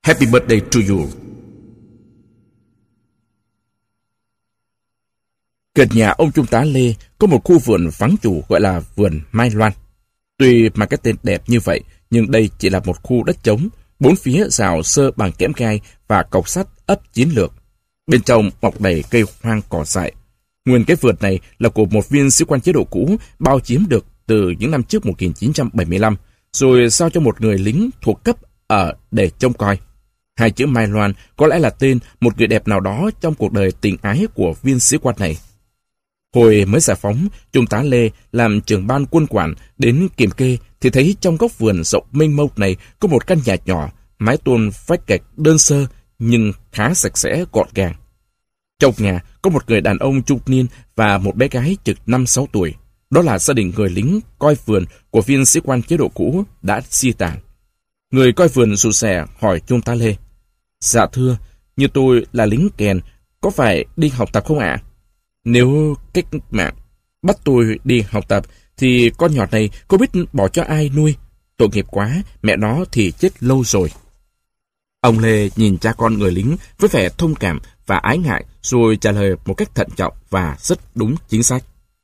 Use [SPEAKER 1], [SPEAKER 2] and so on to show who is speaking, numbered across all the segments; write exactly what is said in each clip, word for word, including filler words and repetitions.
[SPEAKER 1] Happy birthday to you. Gần nhà ông Trung tá Lê có một khu vườn vắng chủ gọi là vườn Mai Loan. Tuy mà cái tên đẹp như vậy, nhưng đây chỉ là một khu đất trống, bốn phía rào sơ bằng kẽm gai và cọc sắt ấp chiến lược. Bên trong mọc đầy cây hoang cỏ dại. Nguyên cái vườn này là của một viên sĩ quan chế độ cũ bao chiếm được từ những năm trước một nghìn chín trăm bảy mươi lăm, rồi giao cho một người lính thuộc cấp ở để trông coi. Hai chữ Mai Loan có lẽ là tên một người đẹp nào đó trong cuộc đời tình ái của viên sĩ quan này. Hồi mới giải phóng, Trung tá Lê làm trưởng ban quân quản đến kiểm kê thì thấy trong góc vườn rộng mênh mông này có một căn nhà nhỏ, mái tôn vách gạch đơn sơ nhưng khá sạch sẽ gọn gàng. Trong nhà có một người đàn ông trung niên và một bé gái chừng năm sáu tuổi. Đó là gia đình người lính coi vườn của viên sĩ quan chế độ cũ đã di tản. Người coi vườn rụt rè hỏi Trung tá Lê: "Dạ thưa, như tôi là lính kèn, có phải đi học tập không ạ?" "Nếu cách mạng bắt tôi đi học tập thì con nhỏ này có biết bỏ cho ai nuôi? Tội nghiệp quá, mẹ nó thì chết lâu rồi." Ông Lê nhìn cha con người lính với vẻ thông cảm và ái ngại, rồi trả lời một cách thận trọng và rất đúng chính xác.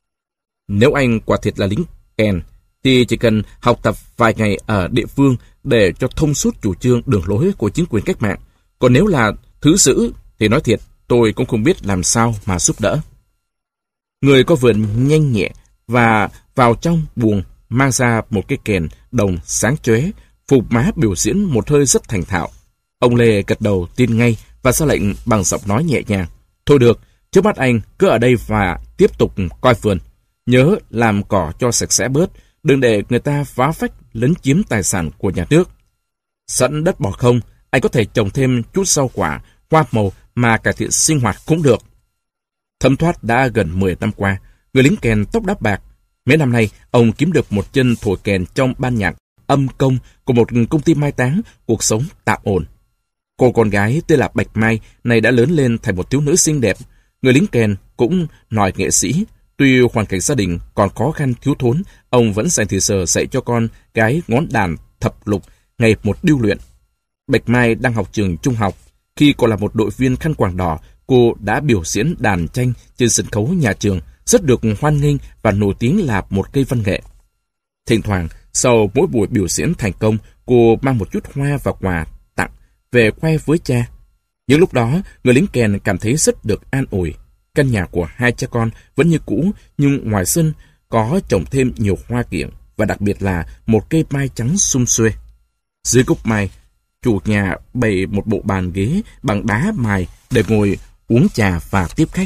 [SPEAKER 1] "Nếu anh quả thiệt là lính kèn thì chỉ cần học tập vài ngày ở địa phương để cho thông suốt chủ trương đường lối của chính quyền cách mạng. Còn nếu là thứ sử thì nói thiệt tôi cũng không biết làm sao mà giúp đỡ." Người có vườn nhanh nhẹ và vào trong buồng mang ra một cái kèn đồng sáng chóe, phục má biểu diễn một hơi rất thành thạo. Ông Lê gật đầu tin ngay và ra lệnh bằng giọng nói nhẹ nhàng: "Thôi được, trước mắt anh cứ ở đây và tiếp tục coi vườn. Nhớ làm cỏ cho sạch sẽ bớt, đừng để người ta phá phách lấn chiếm tài sản của nhà nước. Sẵn đất bỏ không, anh có thể trồng thêm chút rau quả, hoa màu mà cải thiện sinh hoạt cũng được." Thấm thoát đã gần mười năm qua, người lính kèn tóc đắp bạc. Mấy năm nay, ông kiếm được một chân thổi kèn trong ban nhạc âm công của một công ty mai táng, cuộc sống tạm ổn. Cô con gái tên là Bạch Mai này đã lớn lên thành một thiếu nữ xinh đẹp. Người lính kèn cũng nòi nghệ sĩ. Tuy hoàn cảnh gia đình còn khó khăn thiếu thốn, ông vẫn dành thời giờ dạy cho con gái ngón đàn thập lục, ngày một điêu luyện. Bạch Mai đang học trường trung học. Khi còn là một đội viên khăn quàng đỏ, cô đã biểu diễn đàn tranh trên sân khấu nhà trường, rất được hoan nghênh và nổi tiếng là một cây văn nghệ. Thỉnh thoảng, sau mỗi buổi biểu diễn thành công, cô mang một chút hoa và quà tặng về khoe với cha. Những lúc đó, người lính kèn cảm thấy rất được an ủi. Căn nhà của hai cha con vẫn như cũ, nhưng ngoài sân có trồng thêm nhiều hoa kiểng và đặc biệt là một cây mai trắng sum xuê. Dưới gốc mai, chủ nhà bày một bộ bàn ghế bằng đá mài để ngồi uống trà và tiếp khách.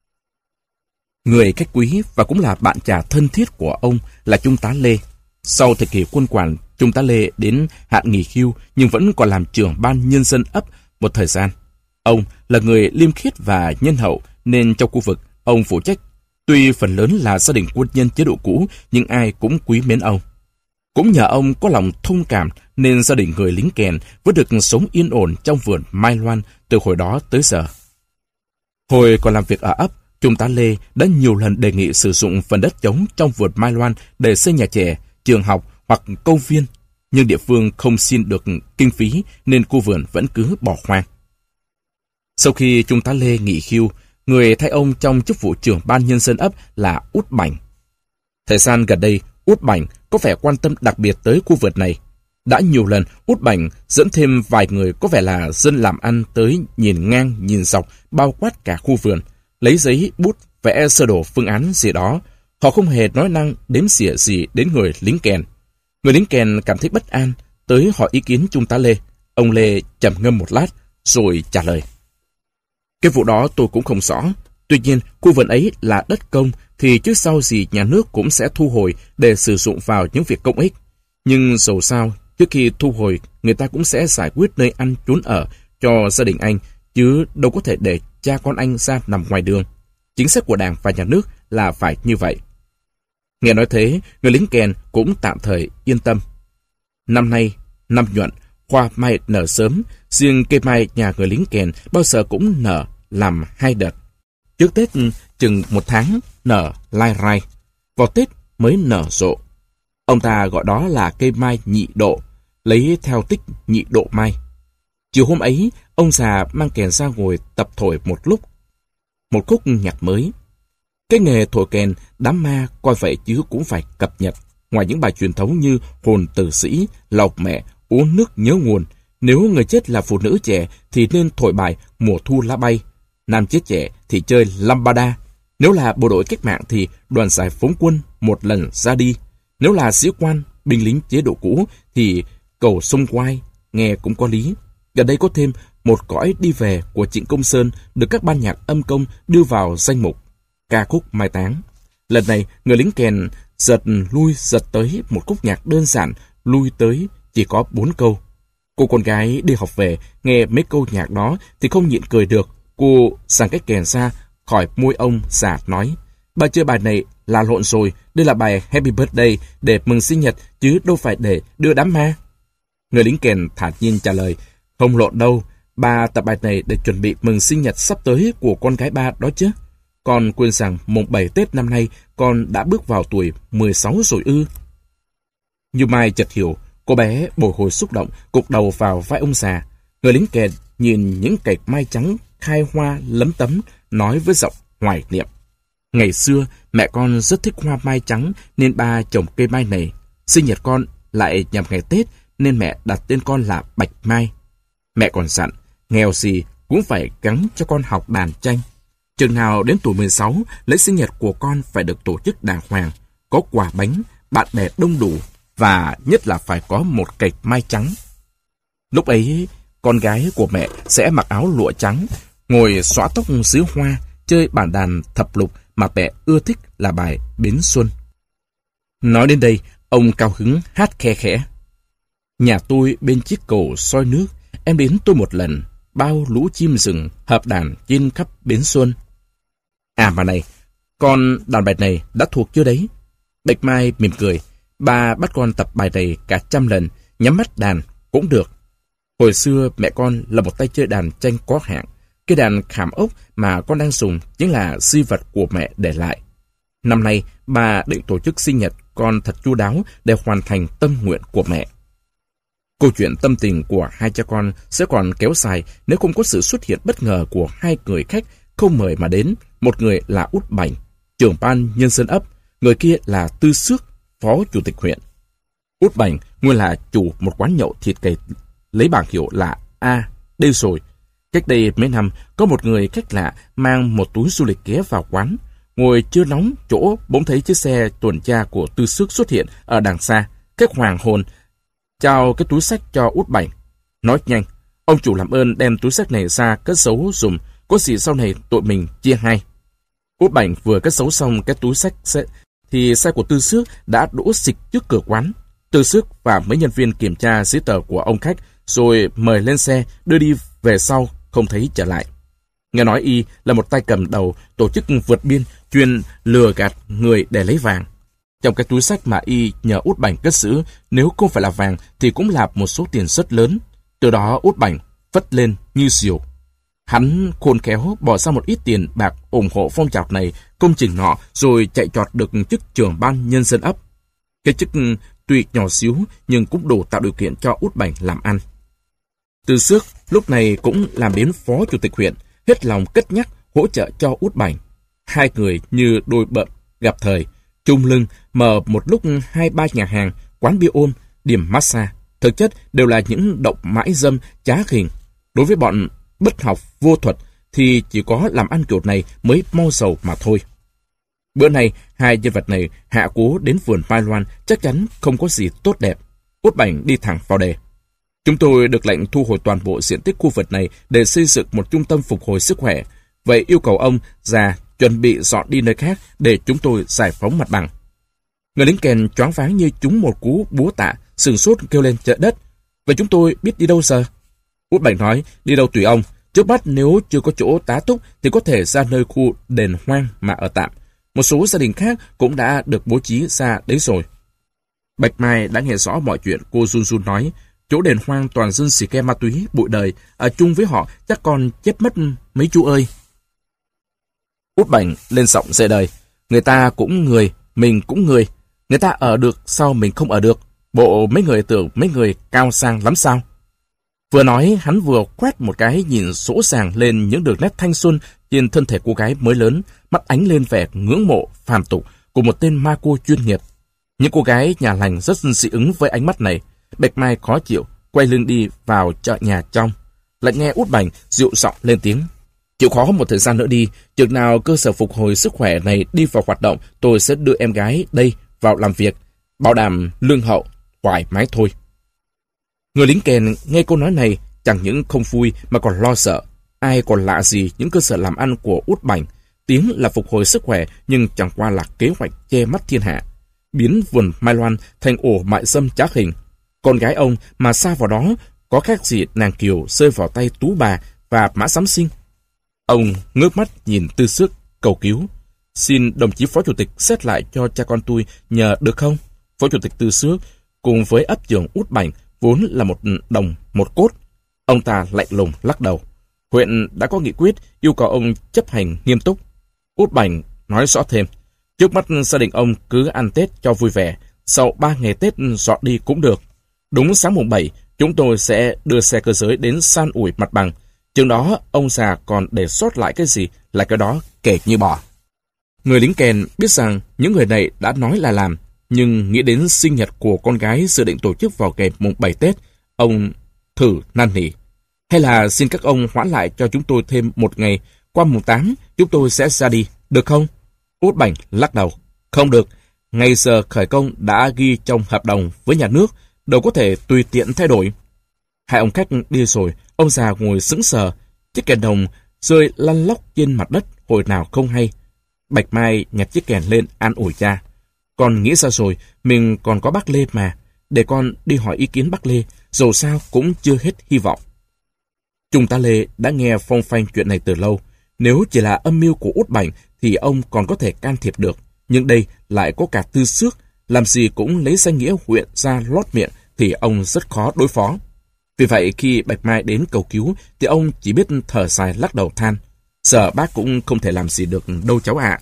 [SPEAKER 1] Người khách quý và cũng là bạn trà thân thiết của ông là Trung tá Lê. Sau thời kỳ quân quản, Trung tá Lê đến hạn nghỉ hưu nhưng vẫn còn làm trưởng ban nhân dân ấp một thời gian. Ông là người liêm khiết và nhân hậu nên trong khu vực ông phụ trách, tuy phần lớn là gia đình quân nhân chế độ cũ nhưng ai cũng quý mến ông. Cũng nhờ ông có lòng thông cảm nên gia đình người lính kèn vẫn được sống yên ổn trong vườn Mai Loan từ hồi đó tới giờ. Hồi còn làm việc ở ấp, Trung tá Lê đã nhiều lần đề nghị sử dụng phần đất trống trong vườn Mai Loan để xây nhà trẻ, trường học hoặc công viên, nhưng địa phương không xin được kinh phí nên khu vườn vẫn cứ bỏ hoang. Sau khi Trung tá Lê nghỉ hưu, người thay ông trong chức vụ trưởng ban nhân dân ấp là Út Bảnh. Thời gian gần đây, Út Bảnh có vẻ quan tâm đặc biệt tới khu vườn này. Đã nhiều lần, Út Bảnh dẫn thêm vài người có vẻ là dân làm ăn tới nhìn ngang nhìn dọc bao quát cả khu vườn, lấy giấy bút vẽ sơ đồ phương án gì đó. Họ không hề nói năng đếm xỉa gì đến người lính kèn. Người lính kèn cảm thấy bất an, tới hỏi ý kiến Trung tá Lê. Ông Lê trầm ngâm một lát rồi trả lời: "Cái vụ đó tôi cũng không rõ. Tuy nhiên, khu vườn ấy là đất công thì trước sau gì nhà nước cũng sẽ thu hồi để sử dụng vào những việc công ích. Nhưng dầu sao, trước khi thu hồi, người ta cũng sẽ giải quyết nơi ăn trốn ở cho gia đình anh, chứ đâu có thể để cha con anh ra nằm ngoài đường. Chính sách của Đảng và nhà nước là phải như vậy." Nghe nói thế, người lính kèn cũng tạm thời yên tâm. Năm nay, năm nhuận, hoa mai nở sớm, riêng cây mai nhà người lính kèn bao giờ cũng nở làm hai đợt. Trước Tết chừng một tháng nở lai rai, vào Tết mới nở rộ. Ông ta gọi đó là cây mai nhị độ, lấy theo tích nhị độ mai. Chiều hôm ấy, ông già mang kèn ra ngồi tập thổi một lúc, một khúc nhạc mới. Cái nghề thổi kèn, đám ma coi vậy chứ cũng phải cập nhật. Ngoài những bài truyền thống như hồn tử sĩ, lộc mẹ, uống nước nhớ nguồn, nếu người chết là phụ nữ trẻ thì nên thổi bài mùa thu lá bay. Nam chết trẻ thì chơi lambada. Nếu là bộ đội cách mạng thì đoàn giải phóng quân một lần ra đi. Nếu là sĩ quan, binh lính chế độ cũ thì cầu sông quai, nghe cũng có lý. Gần đây có thêm một cõi đi về của Trịnh Công Sơn được các ban nhạc âm công đưa vào danh mục ca khúc mai táng. Lần này, người lính kèn giật lui giật tới một khúc nhạc đơn giản, lui tới chỉ có bốn câu. Cô con gái đi học về, nghe mấy câu nhạc đó thì không nhịn cười được. Cô giằng cái kèn ra khỏi môi ông già nói: "Bà chơi bài này là lộn rồi, đây là bài Happy Birthday để mừng sinh nhật chứ đâu phải để đưa đám ma." Người lính kèn thản nhiên trả lời: "Không lộn đâu, bà tập bài này để chuẩn bị mừng sinh nhật sắp tới của con gái ba đó chứ. Con quên rằng mùng bảy Tết năm nay con đã bước vào tuổi mười sáu rồi ư?" Như Mai chợt hiểu, cô bé bồi hồi xúc động, cụp đầu vào vai ông già. Người lính kèn nhìn những cành mai trắng khai hoa lấm tấm, nói với giọng hoài niệm: "Ngày xưa mẹ con rất thích hoa mai trắng nên ba trồng cây mai này. Sinh nhật con lại nhằm ngày Tết nên mẹ đặt tên con là Bạch Mai. Mẹ còn dặn, nghèo gì cũng phải gắng cho con học đàn tranh. Chừng nào đến tuổi mười sáu, lễ sinh nhật của con phải được tổ chức đàng hoàng, có quà bánh, bạn bè đông đủ và nhất là phải có một cành mai trắng." Lúc ấy, con gái của mẹ sẽ mặc áo lụa trắng, ngồi xõa tóc dưới hoa, chơi bản đàn thập lục mà mẹ ưa thích là bài Bến Xuân. Nói đến đây, ông cao hứng hát khe khẽ: "Nhà tôi bên chiếc cầu soi nước, em đến tôi một lần, bao lũ chim rừng hợp đàn trên khắp Bến Xuân." À mà này, con đàn bài này đã thuộc chưa đấy? Bạch Mai mỉm cười: "Bà bắt con tập bài này cả trăm lần, nhắm mắt đàn cũng được. Hồi xưa mẹ con là một tay chơi đàn tranh có hạng. Cái đàn khảm ốc mà con đang dùng chính là di vật của mẹ để lại. Năm nay bà định tổ chức sinh nhật con thật chu đáo để hoàn thành tâm nguyện của mẹ." Câu chuyện tâm tình của hai cha con sẽ còn kéo dài nếu không có sự xuất hiện bất ngờ của hai người khách không mời mà đến. Một người là Út Bành, trưởng ban nhân dân ấp, người kia là Tư Xước, phó chủ tịch huyện. Út Bành nguyên là chủ một quán nhậu thịt cầy lấy bảng hiệu là A. Đây rồi. Cách đây mấy năm, có một người khách lạ mang một túi du lịch ghé vào quán. Ngồi chưa nóng chỗ, bỗng thấy chiếc xe tuần tra của Tư Xước xuất hiện ở đằng xa. Khách hoàng hồn trao cái túi xách cho Út Bành, nói nhanh: "Ông chủ làm ơn đem túi xách này ra cất giấu dùm, có gì sau này tụi mình chia hai." Út Bành vừa cất giấu xong cái túi xách thì xe của Tư Xước đã đỗ xịch trước cửa quán. Tư Xước và mấy nhân viên kiểm tra giấy tờ của ông khách rồi mời lên xe đưa đi về sau, không thấy trở lại. Nghe nói y là một tay cầm đầu tổ chức vượt biên chuyên lừa gạt người để lấy vàng. Trong cái túi xách mà y nhờ Út Bành cất giữ, nếu không phải là vàng thì cũng là một số tiền rất lớn. Từ đó Út Bành phất lên như diều. Hắn khôn khéo bỏ ra một ít tiền bạc ủng hộ phong trào này, công trình nọ, rồi chạy trọt được chức trưởng ban nhân dân ấp. Cái chức tuy nhỏ xíu nhưng cũng đủ tạo điều kiện cho Út Bành làm ăn. Tư Xước lúc này cũng làm đến phó chủ tịch huyện, hết lòng cất nhắc hỗ trợ cho Út Bành. Hai người như đôi bợm gặp thời, chung lưng mở một lúc hai ba nhà hàng, quán bia ôm, điểm massage, thực chất đều là những động mãi dâm trá hình. Đối với bọn bất học vô thuật thì chỉ có làm ăn kiểu này mới mau giàu mà thôi. Bữa nay hai nhân vật này hạ cố đến vườn Mai Loan chắc chắn không có gì tốt đẹp. Út Bành đi thẳng vào đề: "Chúng tôi được lệnh thu hồi toàn bộ diện tích khu vực này để xây dựng một trung tâm phục hồi sức khỏe. Vậy yêu cầu ông già chuẩn bị dọn đi nơi khác để chúng tôi giải phóng mặt bằng." Người lính kèn choáng váng như trúng một cú búa tạ, sừng sốt kêu lên: "Trời đất! Vậy chúng tôi biết đi đâu giờ?" Út Bành nói: "Đi đâu tùy ông. Trước mắt nếu chưa có chỗ tá túc thì có thể ra nơi khu đền hoang mà ở tạm. Một số gia đình khác cũng đã được bố trí ra đấy rồi." Bạch Mai đã nghe rõ mọi chuyện, cô run run nói: "Chỗ đền hoang toàn dân xì ke ma túy, bụi đời, ở chung với họ chắc con chết mất mấy chú ơi." Út Bành lên giọng dễ đời: "Người ta cũng người, mình cũng người. Người ta ở được sao mình không ở được? Bộ mấy người tưởng mấy người cao sang lắm sao?" Vừa nói, hắn vừa quét một cái nhìn sỗ sàng lên những đường nét thanh xuân trên thân thể cô gái mới lớn, mắt ánh lên vẻ ngưỡng mộ, phàm tục của một tên ma cô chuyên nghiệp. Những cô gái nhà lành rất dị ứng với ánh mắt này. Bạch Mai khó chịu, quay lưng đi vào chợ nhà trong. Lại nghe Út Bành dịu giọng lên tiếng. Chịu khó một thời gian nữa đi, chừng nào cơ sở phục hồi sức khỏe này đi vào hoạt động, tôi sẽ đưa em gái đây vào làm việc, bảo đảm lương hậu, thoải mái thôi. Người lính kèn nghe câu nói này chẳng những không vui mà còn lo sợ. Ai còn lạ gì những cơ sở làm ăn của Út Bành. Tiếng là phục hồi sức khỏe nhưng chẳng qua là kế hoạch che mắt thiên hạ, biến vườn Mai Loan thành ổ mại dâm trá hình. Con gái ông mà sa vào đó có khác gì nàng kiều rơi vào tay Tú Bà và Mã Sắm Sinh. Ông ngước mắt nhìn Tư Xước cầu cứu. Xin đồng chí Phó Chủ tịch xét lại cho cha con tôi nhờ được không? Phó Chủ tịch Tư Xước cùng với ấp trưởng Út Bành vốn là một đồng một cốt. Ông ta lạnh lùng lắc đầu. Huyện đã có nghị quyết yêu cầu ông chấp hành nghiêm túc. Út Bành nói rõ thêm. Trước mắt gia đình ông cứ ăn Tết cho vui vẻ. Sau ba ngày Tết dọn đi cũng được. Đúng sáng mùng bảy, chúng tôi sẽ đưa xe cơ giới đến san ủi mặt bằng. Chừng đó, ông già còn để sót lại cái gì là cái đó kể như bỏ. Người lính kèn biết rằng những người này đã nói là làm, nhưng nghĩ đến sinh nhật của con gái dự định tổ chức vào ngày mùng bảy Tết, ông thử năn nỉ. Hay là xin các ông hoãn lại cho chúng tôi thêm một ngày, qua mùng tám chúng tôi sẽ ra đi, được không? Út Bành lắc đầu. Không được, ngày giờ khởi công đã ghi trong hợp đồng với nhà nước, đâu có thể tùy tiện thay đổi. Hai ông khách đi rồi, ông già ngồi sững sờ, chiếc kèn đồng rơi lăn lóc trên mặt đất hồi nào không hay. Bạch Mai nhặt chiếc kèn lên an ủi cha. Con nghĩ ra rồi, mình còn có bác Lê mà, để con đi hỏi ý kiến bác Lê, dầu sao cũng chưa hết hy vọng. Trung tá Lê đã nghe phong phanh chuyện này từ lâu. Nếu chỉ là âm mưu của Út Bành thì ông còn có thể can thiệp được, nhưng đây lại có cả Tư Xước, làm gì cũng lấy danh nghĩa huyện ra lót miệng thì ông rất khó đối phó. Vì vậy khi Bạch Mai đến cầu cứu thì ông chỉ biết thở dài lắc đầu than. Giờ bác cũng không thể làm gì được đâu cháu ạ.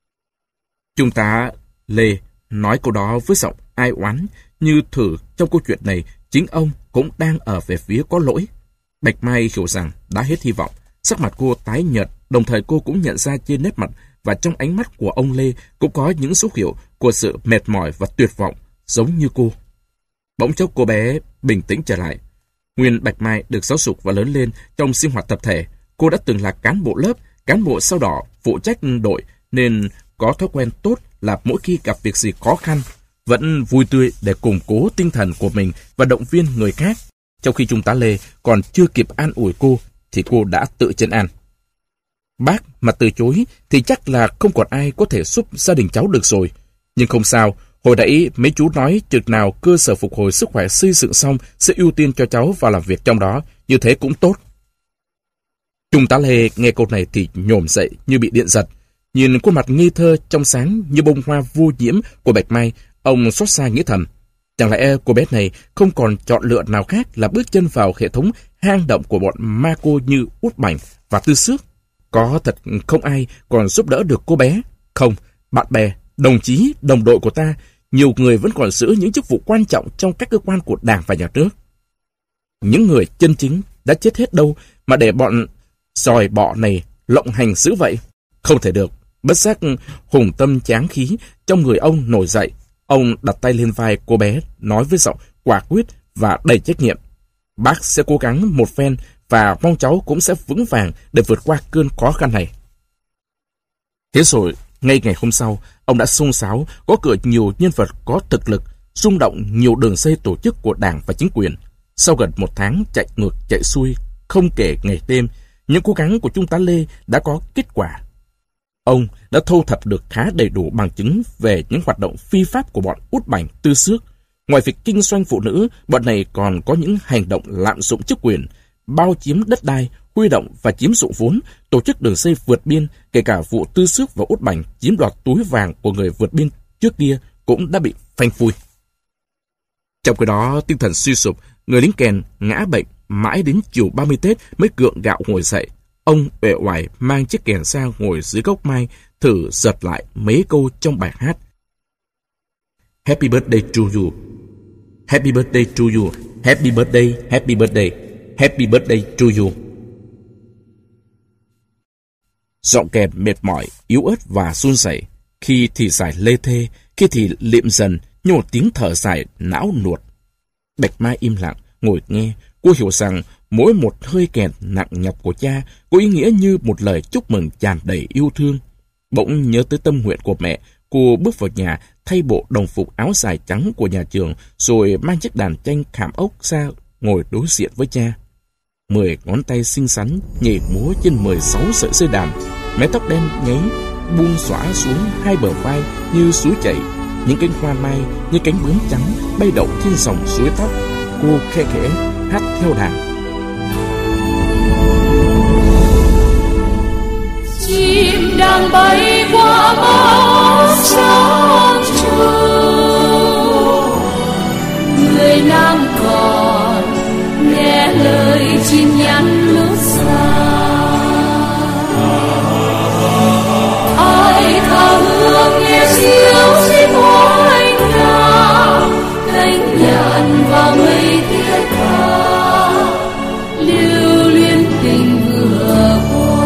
[SPEAKER 1] Trung tá Lê nói câu đó với giọng ai oán, như thử trong câu chuyện này chính ông cũng đang ở về phía có lỗi. Bạch Mai hiểu rằng đã hết hy vọng, sắc mặt cô tái nhợt, đồng thời cô cũng nhận ra trên nét mặt và trong ánh mắt của ông Lê cũng có những dấu hiệu của sự mệt mỏi và tuyệt vọng, giống như cô. Bỗng chốc cô bé bình tĩnh trở lại. Nguyên Bạch Mai được giáo dục và lớn lên trong sinh hoạt tập thể. Cô đã từng là cán bộ lớp, cán bộ sau đó phụ trách đội, nên có thói quen tốt là mỗi khi gặp việc gì khó khăn, vẫn vui tươi để củng cố tinh thần của mình và động viên người khác. Trong khi Trung tá Lê còn chưa kịp an ủi cô, thì cô đã tự chân an. Bác mà từ chối thì chắc là không còn ai có thể giúp gia đình cháu được rồi. Nhưng không sao, hồi nãy mấy chú nói chừng nào cơ sở phục hồi sức khỏe xây dựng xong sẽ ưu tiên cho cháu vào làm việc trong đó, như thế cũng tốt. Trung tá Lê nghe câu này thì nhổm dậy như bị điện giật. Nhìn khuôn mặt nghi thơ trong sáng như bông hoa vô nhiễm của Bạch Mai, ông xót xa nghĩ thầm. Chẳng lẽ cô bé này không còn chọn lựa nào khác là bước chân vào hệ thống hang động của bọn ma cô như Út Bành và Tư Xước? Có thật không ai còn giúp đỡ được cô bé? Không, bạn bè, đồng chí, đồng đội của ta, nhiều người vẫn còn giữ những chức vụ quan trọng trong các cơ quan của Đảng và Nhà nước. Những người chân chính đã chết hết đâu mà để bọn sòi bọ này lộng hành dữ vậy? Không thể được. Bất giác hùng tâm tráng khí trong người ông nổi dậy. Ông đặt tay lên vai cô bé, nói với giọng quả quyết và đầy trách nhiệm. Bác sẽ cố gắng một phen và mong cháu cũng sẽ vững vàng để vượt qua cơn khó khăn này. Thế rồi, ngay ngày hôm sau, ông đã xông xáo, có cử nhiều nhân vật có thực lực, rung động nhiều đường dây tổ chức của Đảng và chính quyền. Sau gần một tháng chạy ngược chạy xuôi, không kể ngày đêm, những cố gắng của Trung tá Lê đã có kết quả. Ông đã thu thập được khá đầy đủ bằng chứng về những hoạt động phi pháp của bọn Út Bành, Tư Xước. Ngoài việc kinh doanh phụ nữ, bọn này còn có những hành động lạm dụng chức quyền, bao chiếm đất đai, huy động và chiếm dụng vốn, tổ chức đường dây vượt biên, kể cả vụ Tư Xước và Út Bành chiếm đoạt túi vàng của người vượt biên trước kia cũng đã bị phanh phui. Trong khi đó, tinh thần suy sụp, người lính kèn ngã bệnh, mãi đến chiều ba mươi Tết mới gượng gạo ngồi dậy. Ông uể oải mang chiếc kèn ra ngồi dưới gốc mai, thử giật lại mấy câu trong bài hát. Happy birthday to you. Happy birthday to you. Happy birthday, happy birthday. Happy birthday to you. Giọng kèn mệt mỏi, yếu ớt và run rẩy, khi thì dài lê thê, khi thì liệm dần như một tiếng thở dài não nuột. Bạch Mai im lặng, ngồi nghe. Cô hiểu rằng mỗi một hơi kèn nặng nhọc của cha có ý nghĩa như một lời chúc mừng tràn đầy yêu thương. Bỗng nhớ tới tâm nguyện của mẹ, cô bước vào nhà, thay bộ đồng phục áo dài trắng của nhà trường, rồi mang chiếc đàn tranh khảm ốc ra ngồi đối diện với cha. Mười ngón tay xinh xắn nhảy múa trên mười sáu sợi dây đàn, mái tóc đen nháy buông xõa xuống hai bờ vai như suối chảy. Những cánh hoa mai như cánh bướm trắng bay động trên dòng suối tóc. Cô khe khẽ hát theo đàn.
[SPEAKER 2] Chim đang bay qua bão sáng trưa, người nam còn nghe lời chim nhắn lúc xa. Ai thả hương nghe diêu xin hoài ca, cánh nhạn vào mây tiết tha, lưu luyến tình vừa qua.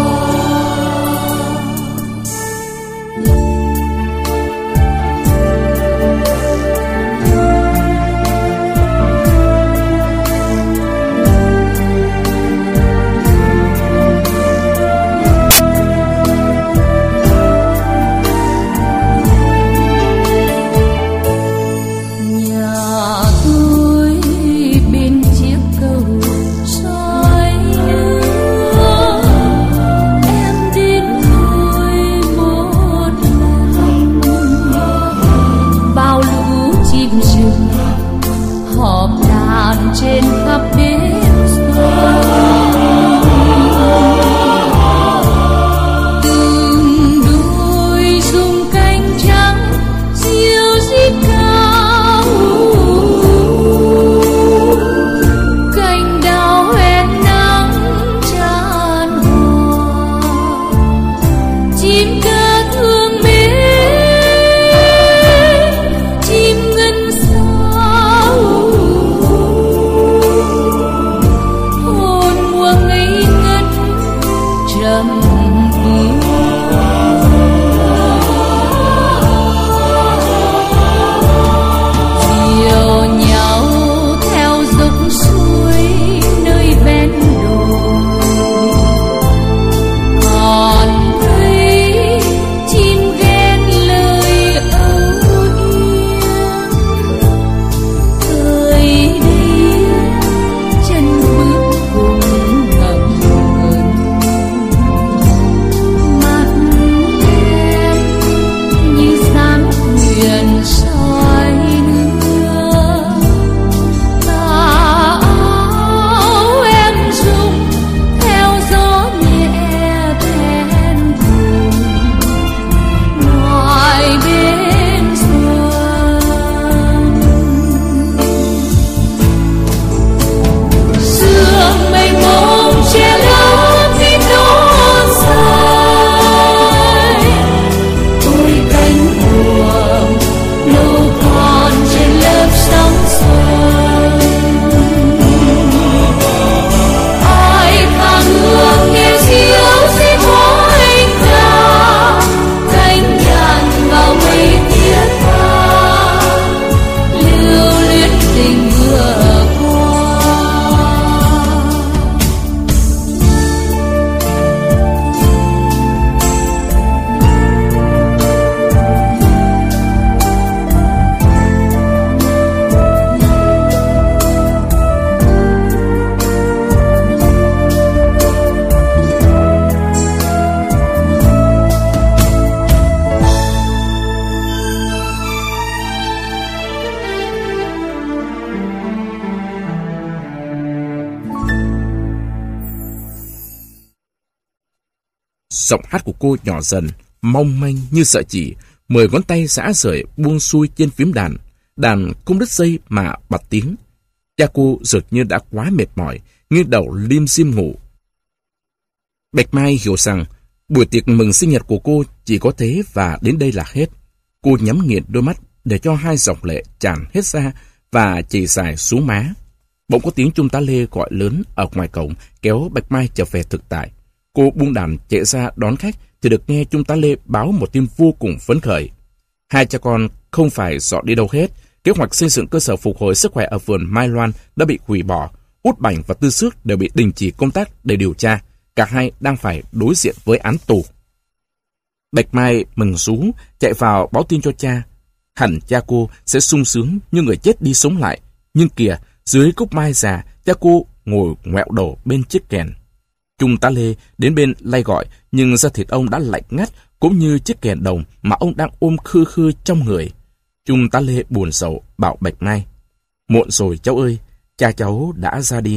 [SPEAKER 2] Trên khắp bến xuân, từng đôi rung cánh trắng diêu dít cao, cành đào hoen nắng tràn hòa, chim ca thương mến, chim ngân sao.
[SPEAKER 1] Giọng hát của cô nhỏ dần, mong manh như sợi chỉ, mười ngón tay rã rời buông xuôi trên phím đàn. Đàn không đứt dây mà bật tiếng. Cha cô dường như đã quá mệt mỏi, nghiêng đầu lim dim ngủ. Bạch Mai hiểu rằng buổi tiệc mừng sinh nhật của cô chỉ có thế và đến đây là hết. Cô nhắm nghiền đôi mắt để cho hai dòng lệ tràn hết ra và chảy dài xuống má. Bỗng có tiếng Trung tá Lê gọi lớn ở ngoài cổng, kéo Bạch Mai trở về thực tại. Cô buông đàn chạy ra đón khách thì được nghe Trung tá Lê báo một tin vô cùng phấn khởi. Hai cha con không phải dọn đi đâu hết. Kế hoạch xây dựng cơ sở phục hồi sức khỏe ở vườn Mai Loan đã bị hủy bỏ. Út Bảnh và Tư Xước đều bị đình chỉ công tác để điều tra. Cả hai đang phải đối diện với án tù. Bạch Mai mừng rú chạy vào báo tin cho cha. Hẳn cha cô sẽ sung sướng như người chết đi sống lại. Nhưng kìa, dưới gốc mai già, cha cô ngồi ngoẹo đầu bên chiếc kèn. Trung tá Lê đến bên lay gọi, nhưng da thịt ông đã lạnh ngắt, cũng như chiếc kèn đồng mà ông đang ôm khư khư trong người. Trung tá Lê buồn rầu bảo Bạch Mai: "Muộn rồi cháu ơi, cha cháu đã ra đi."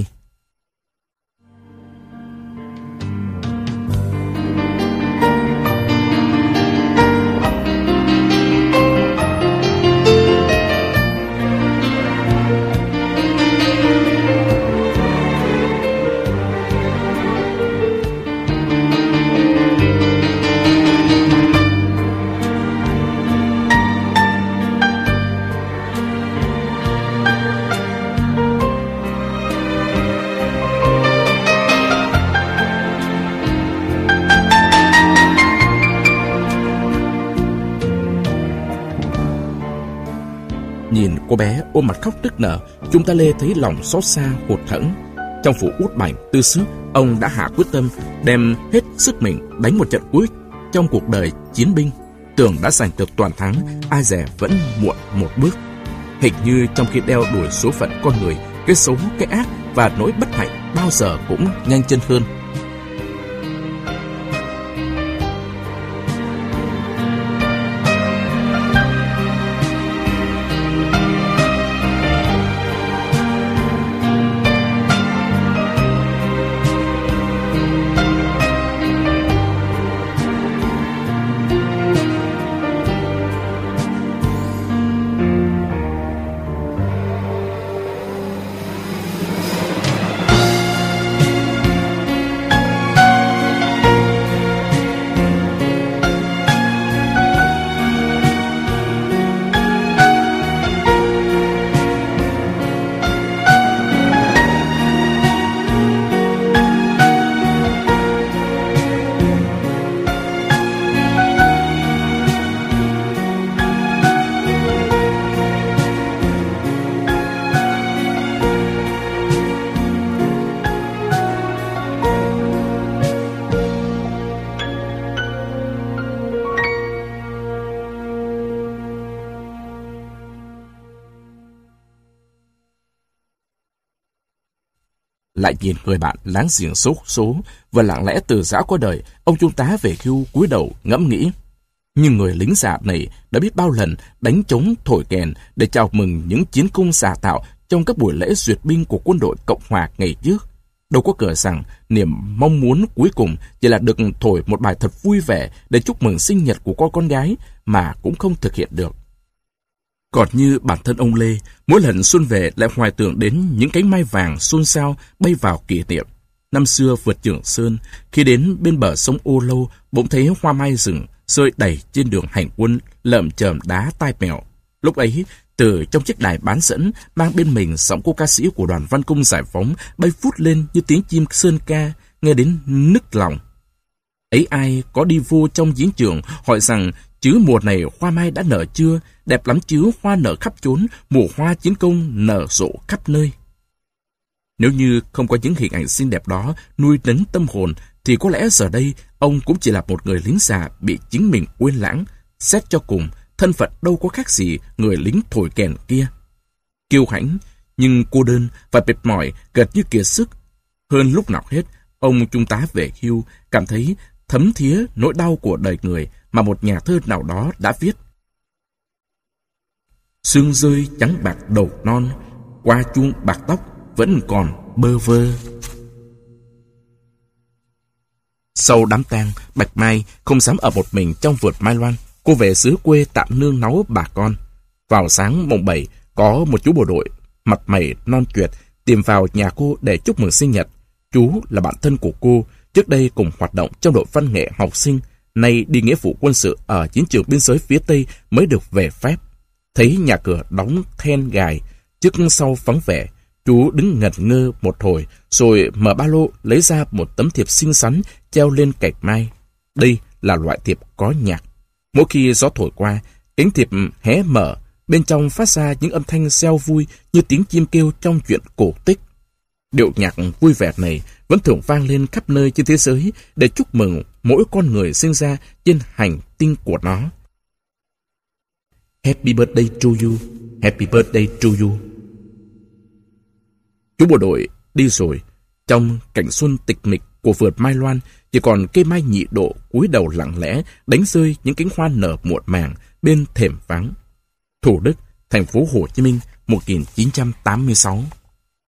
[SPEAKER 1] Nhìn cô bé ôm mặt khóc nức nở, Trung tá Lê thấy lòng xót xa hụt hẫng. Trong phủ Út Bảnh, Tư Xước, ông đã hạ quyết tâm đem hết sức mình đánh một trận cuối trong cuộc đời chiến binh. Tưởng đã giành được toàn thắng, ai dè vẫn muộn một bước. Hình như trong khi đeo đuổi số phận con người, cái xấu, cái ác và nỗi bất hạnh bao giờ cũng nhanh chân hơn. Lại nhìn người bạn láng giềng xấu số và lặng lẽ từ giã qua đời, ông Trung tá về hưu cúi đầu ngẫm nghĩ. Nhưng người lính già này đã biết bao lần đánh trống thổi kèn để chào mừng những chiến công giả tạo trong các buổi lễ duyệt binh của quân đội Cộng hòa ngày trước. Đâu có ngờ rằng niềm mong muốn cuối cùng chỉ là được thổi một bài thật vui vẻ để chúc mừng sinh nhật của con con gái mà cũng không thực hiện được. Còn như bản thân ông Lê, mỗi lần xuân về lại hoài tưởng đến những cánh mai vàng xôn xao bay vào kỷ niệm. Năm xưa vượt Trường Sơn, khi đến bên bờ sông Ô Lâu, bỗng thấy hoa mai rừng rơi đầy trên đường hành quân, lởm chởm đá tai mèo. Lúc ấy, từ trong chiếc đài bán dẫn mang bên mình giọng cô ca sĩ của đoàn văn công giải phóng bay vút lên như tiếng chim sơn ca, nghe đến nức lòng. Ấy ai có đi vô trong chiến trường hỏi rằng chứ mùa này hoa mai đã nở chưa, đẹp lắm chứ hoa nở khắp chốn, mùa hoa chiến công nở rộ khắp nơi. Nếu như không có những hình ảnh xinh đẹp đó nuôi nấng tâm hồn, thì có lẽ giờ đây ông cũng chỉ là một người lính già bị chính mình quên lãng. Xét cho cùng, thân phận đâu có khác gì người lính thổi kèn kia. Kiêu hãnh, nhưng cô đơn và mệt mỏi gần như kiệt sức. Hơn lúc nào hết, ông Trung tá về hưu cảm thấy thấm thía nỗi đau của đời người mà một nhà thơ nào đó đã viết. Sương rơi trắng bạc đầu non, qua chuông bạc tóc vẫn còn bơ vơ. Sau đám tang, Bạch Mai không dám ở một mình trong vườn Mai Loan. Cô về xứ quê tạm nương náu bà con. Vào sáng mùng bảy, có một chú bộ đội mặt mày non tuyệt tìm vào nhà cô để chúc mừng sinh nhật. Chú là bạn thân của cô, trước đây cùng hoạt động trong đội văn nghệ học sinh, nay đi nghĩa vụ quân sự ở chiến trường biên giới phía Tây mới được về phép. Thấy nhà cửa đóng then gài, trước sau vắng vẻ, Chú đứng ngẩn ngơ một hồi, rồi mở ba lô lấy ra một tấm thiệp xinh xắn treo lên cành mai. Đây là loại thiệp có nhạc. Mỗi khi gió thổi qua, cánh thiệp hé mở, bên trong phát ra những âm thanh reo vui như tiếng chim kêu trong chuyện cổ tích. Điệu nhạc vui vẻ này vẫn thường vang lên khắp nơi trên thế giới để chúc mừng mỗi con người sinh ra trên hành tinh của nó. Happy birthday to you, happy birthday to you. Chú bộ đội đi rồi. Trong cảnh xuân tịch mịch của vườn mai loan, chỉ còn cây mai nhị độ cúi đầu lặng lẽ đánh rơi những cánh hoa nở muộn màng bên thềm vắng. Thủ Đức, thành phố Hồ Chí Minh, một nghìn chín trăm tám mươi sáu.